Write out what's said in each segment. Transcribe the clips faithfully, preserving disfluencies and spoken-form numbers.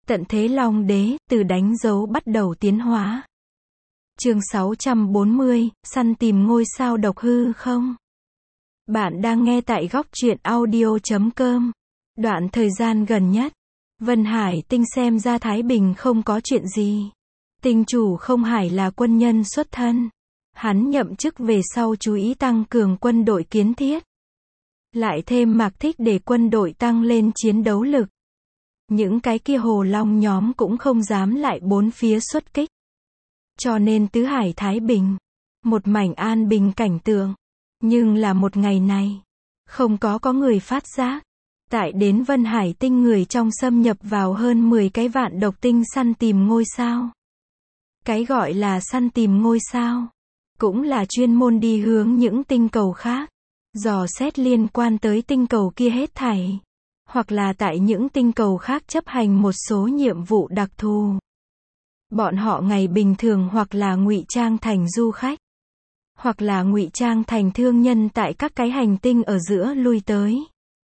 Tận thế Long Đế, từ đánh dấu bắt đầu tiến hóa. Chương sáu trăm bốn mươi, săn tìm ngôi sao độc hư không? Bạn đang nghe tại góc truyện audio chấm com. Đoạn thời gian gần nhất, Vân Hải Tinh xem ra Thái Bình không có chuyện gì. Tinh chủ Không Hải là quân nhân xuất thân. Hắn nhậm chức về sau chú ý tăng cường quân đội kiến thiết. Lại thêm Mạc Thích để quân đội tăng lên chiến đấu lực. Những cái kia hồ long nhóm cũng không dám lại bốn phía xuất kích. Cho nên tứ hải Thái Bình, một mảnh an bình cảnh tượng. Nhưng là một ngày này, không có có người phát giác. Tại đến Vân Hải Tinh người trong xâm nhập vào hơn mười cái vạn độc tinh săn tìm ngôi sao. Cái gọi là săn tìm ngôi sao, cũng là chuyên môn đi hướng những tinh cầu khác, dò xét liên quan tới tinh cầu kia hết thảy. Hoặc là tại những tinh cầu khác chấp hành một số nhiệm vụ đặc thù. Bọn họ ngày bình thường hoặc là ngụy trang thành du khách, hoặc là ngụy trang thành thương nhân tại các cái hành tinh ở giữa lui tới.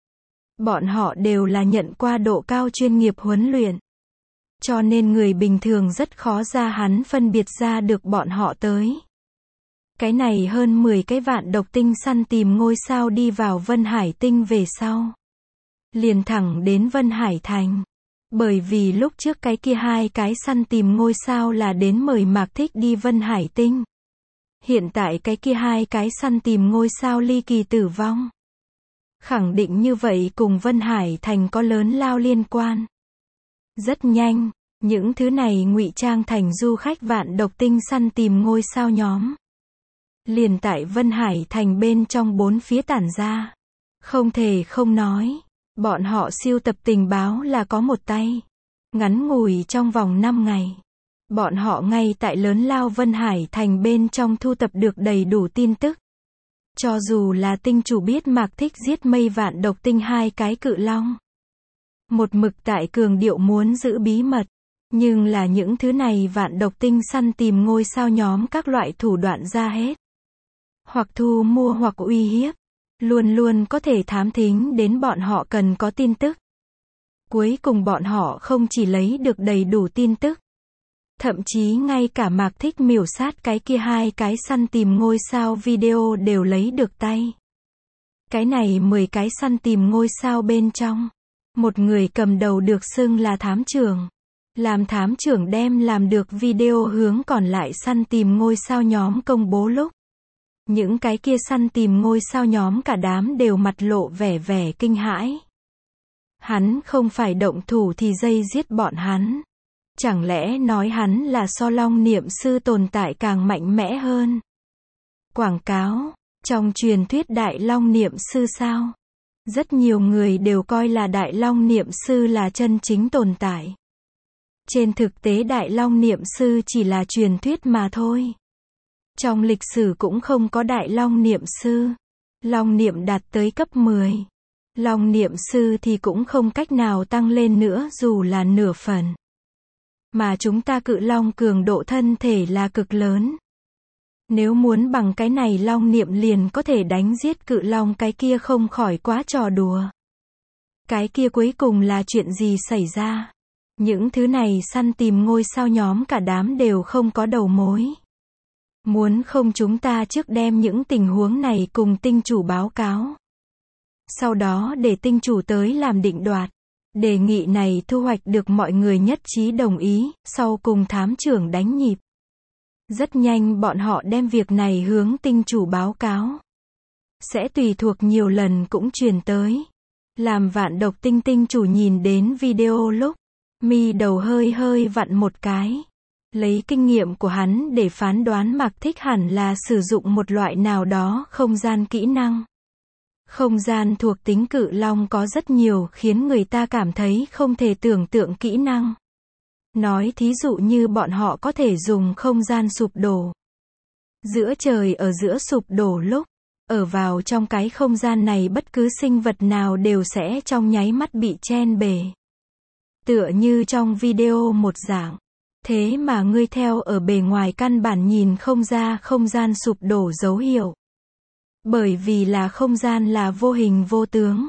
Bọn họ đều là nhận qua độ cao chuyên nghiệp huấn luyện. Cho nên người bình thường rất khó ra hắn phân biệt ra được bọn họ tới. Cái này hơn mười cái vạn độc tinh săn tìm ngôi sao đi vào Vân Hải Tinh về sau. Liền thẳng đến Vân Hải Thành. Bởi vì lúc trước cái kia hai cái săn tìm ngôi sao là đến mời Mạc Thích đi Vân Hải Tinh. Hiện tại cái kia hai cái săn tìm ngôi sao ly kỳ tử vong. Khẳng định như vậy cùng Vân Hải Thành có lớn lao liên quan. Rất nhanh, những thứ này ngụy trang thành du khách vạn độc tinh săn tìm ngôi sao nhóm. Liền tại Vân Hải Thành bên trong bốn phía tản ra. Không thể không nói. Bọn họ siêu tập tình báo là có một tay. Ngắn ngủi trong vòng năm ngày. Bọn họ ngay tại lớn lao Vân Hải Thành bên trong thu tập được đầy đủ tin tức. Cho dù là tinh chủ biết Mạc Thích giết mây vạn độc tinh hai cái cự long. Một mực tại cường điệu muốn giữ bí mật. Nhưng là những thứ này vạn độc tinh săn tìm ngôi sao nhóm các loại thủ đoạn ra hết. Hoặc thu mua hoặc uy hiếp. Luôn luôn có thể thám thính đến bọn họ cần có tin tức. Cuối cùng bọn họ không chỉ lấy được đầy đủ tin tức. Thậm chí ngay cả Mạc Thích miểu sát cái kia hai cái săn tìm ngôi sao video đều lấy được tay. Cái này mười cái săn tìm ngôi sao bên trong. Một người cầm đầu được xưng là thám trưởng. Làm thám trưởng đem làm được video hướng còn lại săn tìm ngôi sao nhóm công bố lúc. Những cái kia săn tìm ngôi sao nhóm cả đám đều mặt lộ vẻ vẻ kinh hãi. Hắn không phải động thủ thì dây giết bọn hắn. Chẳng lẽ nói hắn là so long niệm sư tồn tại càng mạnh mẽ hơn? Quảng cáo, trong truyền thuyết đại long niệm sư sao? Rất nhiều người đều coi là đại long niệm sư là chân chính tồn tại. Trên thực tế đại long niệm sư chỉ là truyền thuyết mà thôi. Trong lịch sử cũng không có đại long niệm sư. Long niệm đạt tới cấp mười. Long niệm sư thì cũng không cách nào tăng lên nữa dù là nửa phần. Mà chúng ta cự long cường độ thân thể là cực lớn. Nếu muốn bằng cái này long niệm liền có thể đánh giết cự long cái kia không khỏi quá trò đùa. Cái kia cuối cùng là chuyện gì xảy ra? Những thứ này săn tìm ngôi sao nhóm cả đám đều không có đầu mối. Muốn không chúng ta trước đem những tình huống này cùng tinh chủ báo cáo. Sau đó để tinh chủ tới làm định đoạt. Đề nghị này thu hoạch được mọi người nhất trí đồng ý, sau cùng thám trưởng đánh nhịp. Rất nhanh bọn họ đem việc này hướng tinh chủ báo cáo. Sẽ tùy thuộc nhiều lần cũng truyền tới. Làm vạn độc tinh tinh chủ nhìn đến video lúc, mi đầu hơi hơi vặn một cái. Lấy kinh nghiệm của hắn để phán đoán Mạc Thích hẳn là sử dụng một loại nào đó không gian kỹ năng. Không gian thuộc tính cự long có rất nhiều khiến người ta cảm thấy không thể tưởng tượng kỹ năng. Nói thí dụ như bọn họ có thể dùng không gian sụp đổ. Giữa trời ở giữa sụp đổ lúc, ở vào trong cái không gian này bất cứ sinh vật nào đều sẽ trong nháy mắt bị chen bề. Tựa như trong video một dạng. Thế mà ngươi theo ở bề ngoài căn bản nhìn không ra không gian sụp đổ dấu hiệu. Bởi vì là không gian là vô hình vô tướng.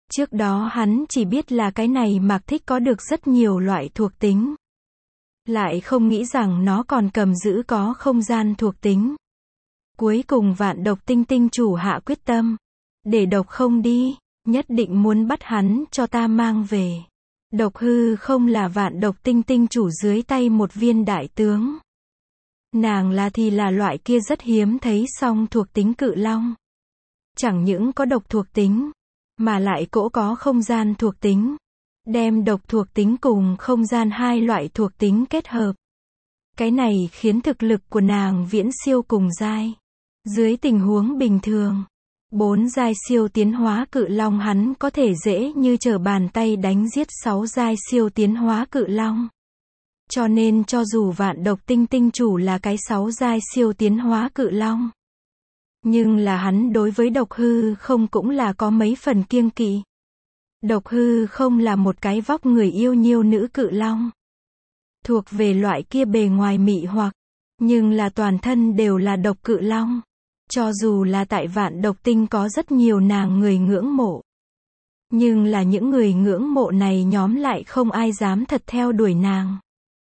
Trước đó hắn chỉ biết là cái này Mạc Thích có được rất nhiều loại thuộc tính. Lại không nghĩ rằng nó còn cầm giữ có không gian thuộc tính. Cuối cùng Vạn Độc Tinh Tinh chủ hạ quyết tâm. Để Độc Không đi, nhất định muốn bắt hắn cho ta mang về. Độc Hư Không là Vạn Độc Tinh Tinh chủ dưới tay một viên đại tướng. Nàng là thì là loại kia rất hiếm thấy song thuộc tính cự long. Chẳng những có độc thuộc tính, mà lại cỗ có không gian thuộc tính. Đem độc thuộc tính cùng không gian hai loại thuộc tính kết hợp. Cái này khiến thực lực của nàng viễn siêu cùng giai. Dưới tình huống bình thường, bốn giai siêu tiến hóa cự long hắn có thể dễ như trở bàn tay đánh giết sáu giai siêu tiến hóa cự long. Cho nên cho dù Vạn Độc Tinh Tinh chủ là cái sáu giai siêu tiến hóa cự long, nhưng là hắn đối với Độc Hư Không cũng là có mấy phần kiêng kỵ. Độc Hư Không là một cái vóc người yêu nhiêu nữ cự long. Thuộc về loại kia bề ngoài mị hoặc, nhưng là toàn thân đều là độc cự long. Cho dù là tại Vạn Độc Tinh có rất nhiều nàng người ngưỡng mộ. Nhưng là những người ngưỡng mộ này nhóm lại không ai dám thật theo đuổi nàng.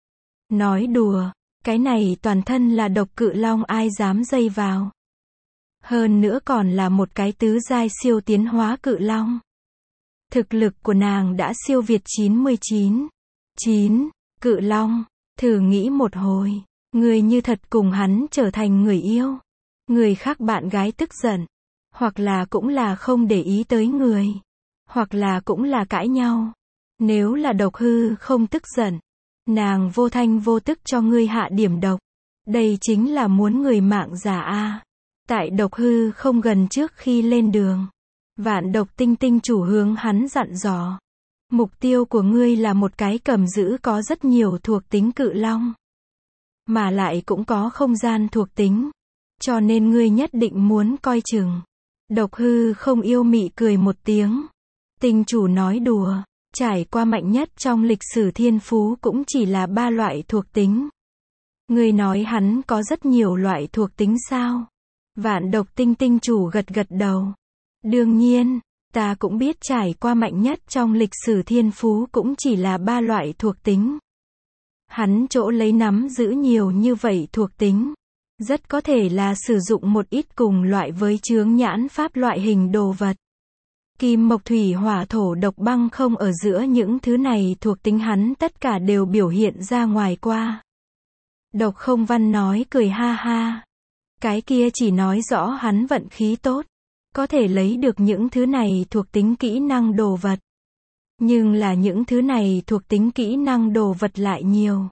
Nói đùa, cái này toàn thân là độc cự long ai dám dây vào. Hơn nữa còn là một cái tứ giai siêu tiến hóa cự long. Thực lực của nàng đã siêu việt chín mươi chín. chín, cự long, thử nghĩ một hồi, người như thật cùng hắn trở thành người yêu. Người khác bạn gái tức giận, hoặc là cũng là không để ý tới người, hoặc là cũng là cãi nhau. Nếu là Độc Hư Không tức giận, nàng vô thanh vô tức cho ngươi hạ điểm độc. Đây chính là muốn người mạng giả a. Tại Độc Hư Không gần trước khi lên đường, Vạn Độc Tinh Tinh chủ hướng hắn dặn dò. Mục tiêu của ngươi là một cái cầm giữ có rất nhiều thuộc tính cự long. Mà lại cũng có không gian thuộc tính. Cho nên ngươi nhất định muốn coi chừng. Độc Hư Không yêu mị cười một tiếng. Tinh chủ nói đùa. Trải qua mạnh nhất trong lịch sử thiên phú cũng chỉ là ba loại thuộc tính. Ngươi nói hắn có rất nhiều loại thuộc tính sao? Vạn Độc Tinh Tinh chủ gật gật đầu. Đương nhiên, ta cũng biết trải qua mạnh nhất trong lịch sử thiên phú cũng chỉ là ba loại thuộc tính. Hắn chỗ lấy nắm giữ nhiều như vậy thuộc tính. Rất có thể là sử dụng một ít cùng loại với chướng nhãn pháp loại hình đồ vật. Kim mộc thủy hỏa thổ độc băng không ở giữa những thứ này thuộc tính hắn tất cả đều biểu hiện ra ngoài qua. Độc Không Văn nói cười ha ha. Cái kia chỉ nói rõ hắn vận khí tốt. Có thể lấy được những thứ này thuộc tính kỹ năng đồ vật. Nhưng là những thứ này thuộc tính kỹ năng đồ vật lại nhiều.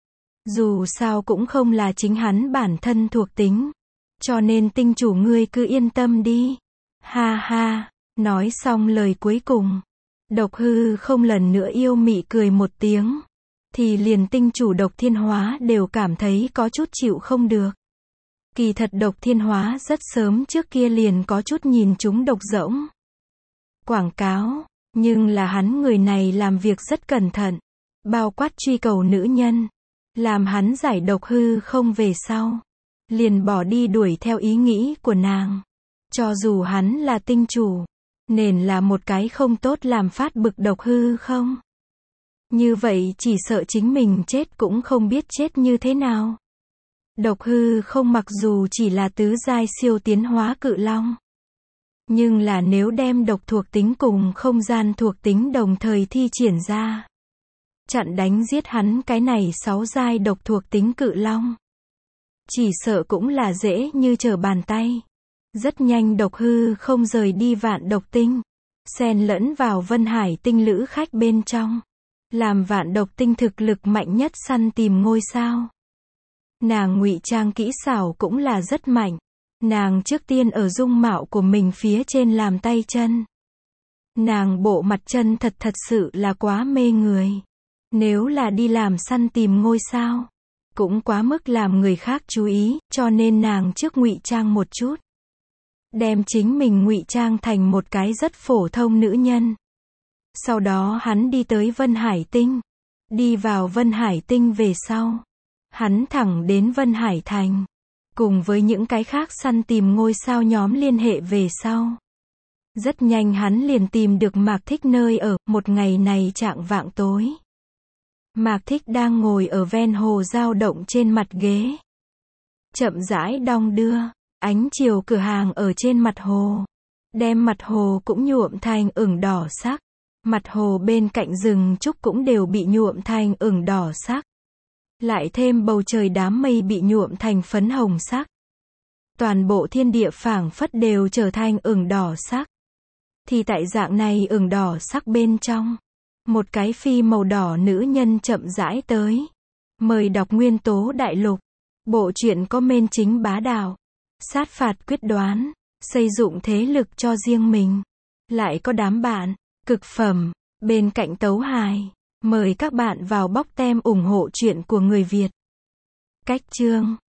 Dù sao cũng không là chính hắn bản thân thuộc tính. Cho nên tinh chủ ngươi cứ yên tâm đi. Ha ha, nói xong lời cuối cùng. Độc Hư Không lần nữa yêu mị cười một tiếng. Thì liền tinh chủ Độc Thiên Hóa đều cảm thấy có chút chịu không được. Kỳ thật Độc Thiên Hóa rất sớm trước kia liền có chút nhìn chúng độc rỗng. Quảng cáo, nhưng là hắn người này làm việc rất cẩn thận. Bao quát truy cầu nữ nhân. Làm hắn giải Độc Hư Không về sau. Liền bỏ đi đuổi theo ý nghĩ của nàng. Cho dù hắn là tinh chủ. Nên là một cái không tốt làm phát bực Độc Hư Không. Như vậy chỉ sợ chính mình chết cũng không biết chết như thế nào. Độc Hư Không mặc dù chỉ là tứ giai siêu tiến hóa cự long. Nhưng là nếu đem độc thuộc tính cùng không gian thuộc tính đồng thời thi triển ra. Chặn đánh giết hắn cái này sáu giai độc thuộc tính cự long. Chỉ sợ cũng là dễ như trở bàn tay. Rất nhanh Độc Hư Không rời đi Vạn Độc Tinh. Xen lẫn vào Vân Hải Tinh lữ khách bên trong. Làm Vạn Độc Tinh thực lực mạnh nhất săn tìm ngôi sao. Nàng ngụy trang kỹ xảo cũng là rất mạnh. Nàng trước tiên ở dung mạo của mình phía trên làm tay chân. Nàng bộ mặt chân thật thật sự là quá mê người. Nếu là đi làm săn tìm ngôi sao, cũng quá mức làm người khác chú ý, cho nên nàng trước ngụy trang một chút. Đem chính mình ngụy trang thành một cái rất phổ thông nữ nhân. Sau đó hắn đi tới Vân Hải Tinh. Đi vào Vân Hải Tinh về sau. Hắn thẳng đến Vân Hải Thành. Cùng với những cái khác săn tìm ngôi sao nhóm liên hệ về sau. Rất nhanh hắn liền tìm được Mạc Thích nơi ở, một ngày này chạng vạng tối. Mạc Thích đang ngồi ở ven hồ dao động trên mặt ghế. Chậm rãi đong đưa, ánh chiều cửa hàng ở trên mặt hồ. Đem mặt hồ cũng nhuộm thành ửng đỏ sắc. Mặt hồ bên cạnh rừng trúc cũng đều bị nhuộm thành ửng đỏ sắc. Lại thêm bầu trời đám mây bị nhuộm thành phấn hồng sắc. Toàn bộ thiên địa phảng phất đều trở thành ửng đỏ sắc. Thì tại dạng này ửng đỏ sắc bên trong, một cái phi màu đỏ nữ nhân chậm rãi tới. Mời đọc Nguyên tố đại lục. Bộ truyện có men chính bá đạo, sát phạt quyết đoán, xây dựng thế lực cho riêng mình. Lại có đám bạn, cực phẩm, bên cạnh tấu hài. Mời các bạn vào bóc tem ủng hộ truyện của người Việt. Cách chương